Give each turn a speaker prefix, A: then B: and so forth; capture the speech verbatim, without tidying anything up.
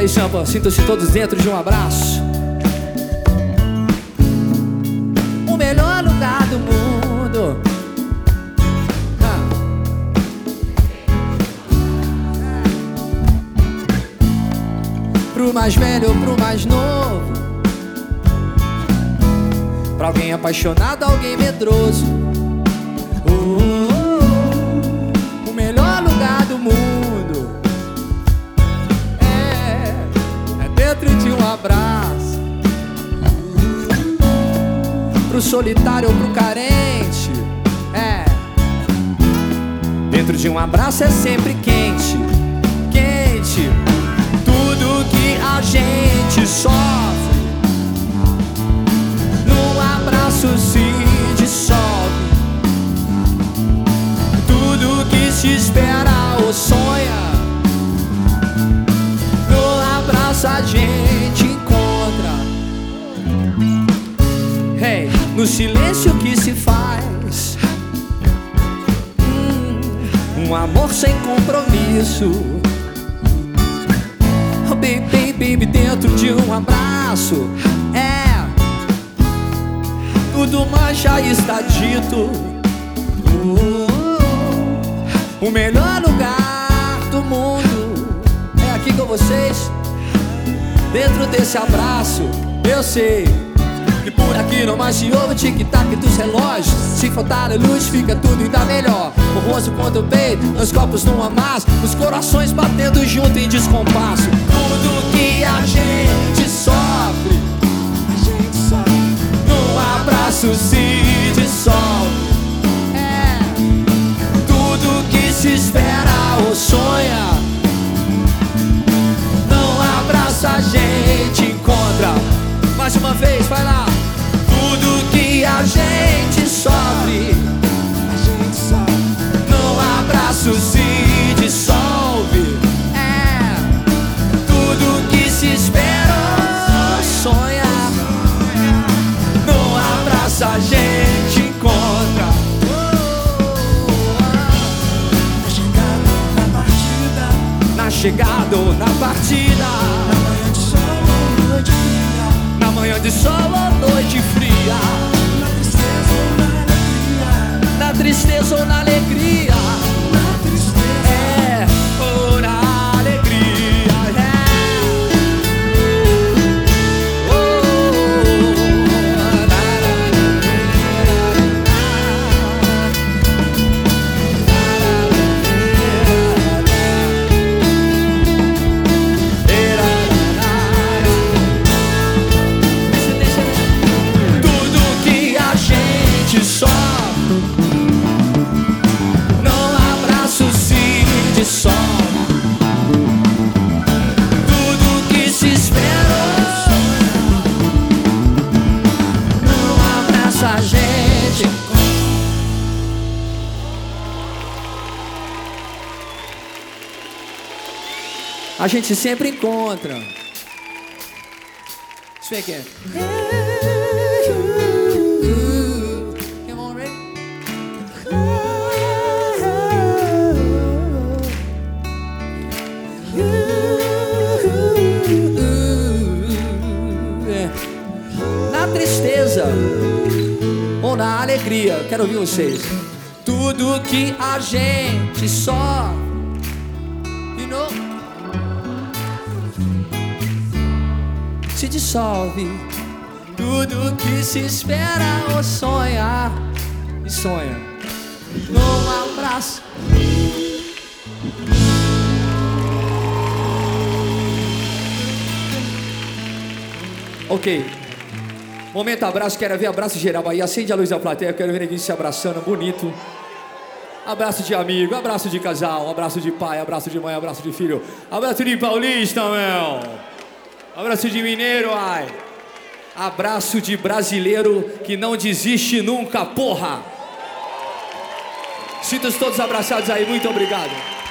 A: aí, Sampa, sintam-se todos dentro de um abraço. O melhor lugar do mundo. ah. Pro mais velho ou pro mais novo, pra alguém apaixonado, alguém medroso. Oh, oh, oh. O melhor lugar do mundo é, é dentro de um abraço. Pro solitário ou pro carente, é, dentro de um abraço é sempre quente, quente. Tudo que a gente sofre num abraço se dissolve. Tudo que se espera ou sonha, no abraço a gente encontra. Hey, no silêncio que se faz hum, um amor sem compromisso. Oh, baby, baby, dentro de um abraço, é, tudo mais já está dito. Oh, o melhor lugar do mundo é aqui com vocês, dentro desse abraço. Eu sei que por aqui não mais se ouve o tic-tac dos relógios. Se faltar a luz fica tudo ainda melhor. O rosto contra o peito, os copos num amasso, os corações batendo junto em descompasso. Tudo que a gente sofre, a gente sofre, num abraço se dissolve. É, tudo que se espera ou sonha, num abraço a gente encontra. Mais uma vez, vai lá. Tudo que a gente sofre, a gente sofre, num abraço se dissolve. É, tudo que se espera ou sonha, num abraço a gente encontra. Na chegada ou na partida, na manhã de sol ou noite fria, na tristeza ou na alegria, na tristeza ou na alegria, na tristeza, é, ou na alegria, é. Oh, na, na, tudo que se espera, num abraço a gente. A gente sempre encontra. Deixa eu ver aqui. Come on, Ray. Na tristeza ou na alegria, quero ouvir vocês. Tudo que a gente só, you know, se dissolve. Tudo que se espera ou sonha, e sonha, num abraço. Ok, momento abraço, quero ver abraço geral aí, acende a luz da plateia, quero ver ninguém se abraçando, bonito. Abraço de amigo, abraço de casal, abraço de pai, abraço de mãe, abraço de filho, abraço de paulista, meu. Abraço de mineiro, ai. Abraço de brasileiro que não desiste nunca, porra. Sintam-se todos abraçados aí, muito obrigado.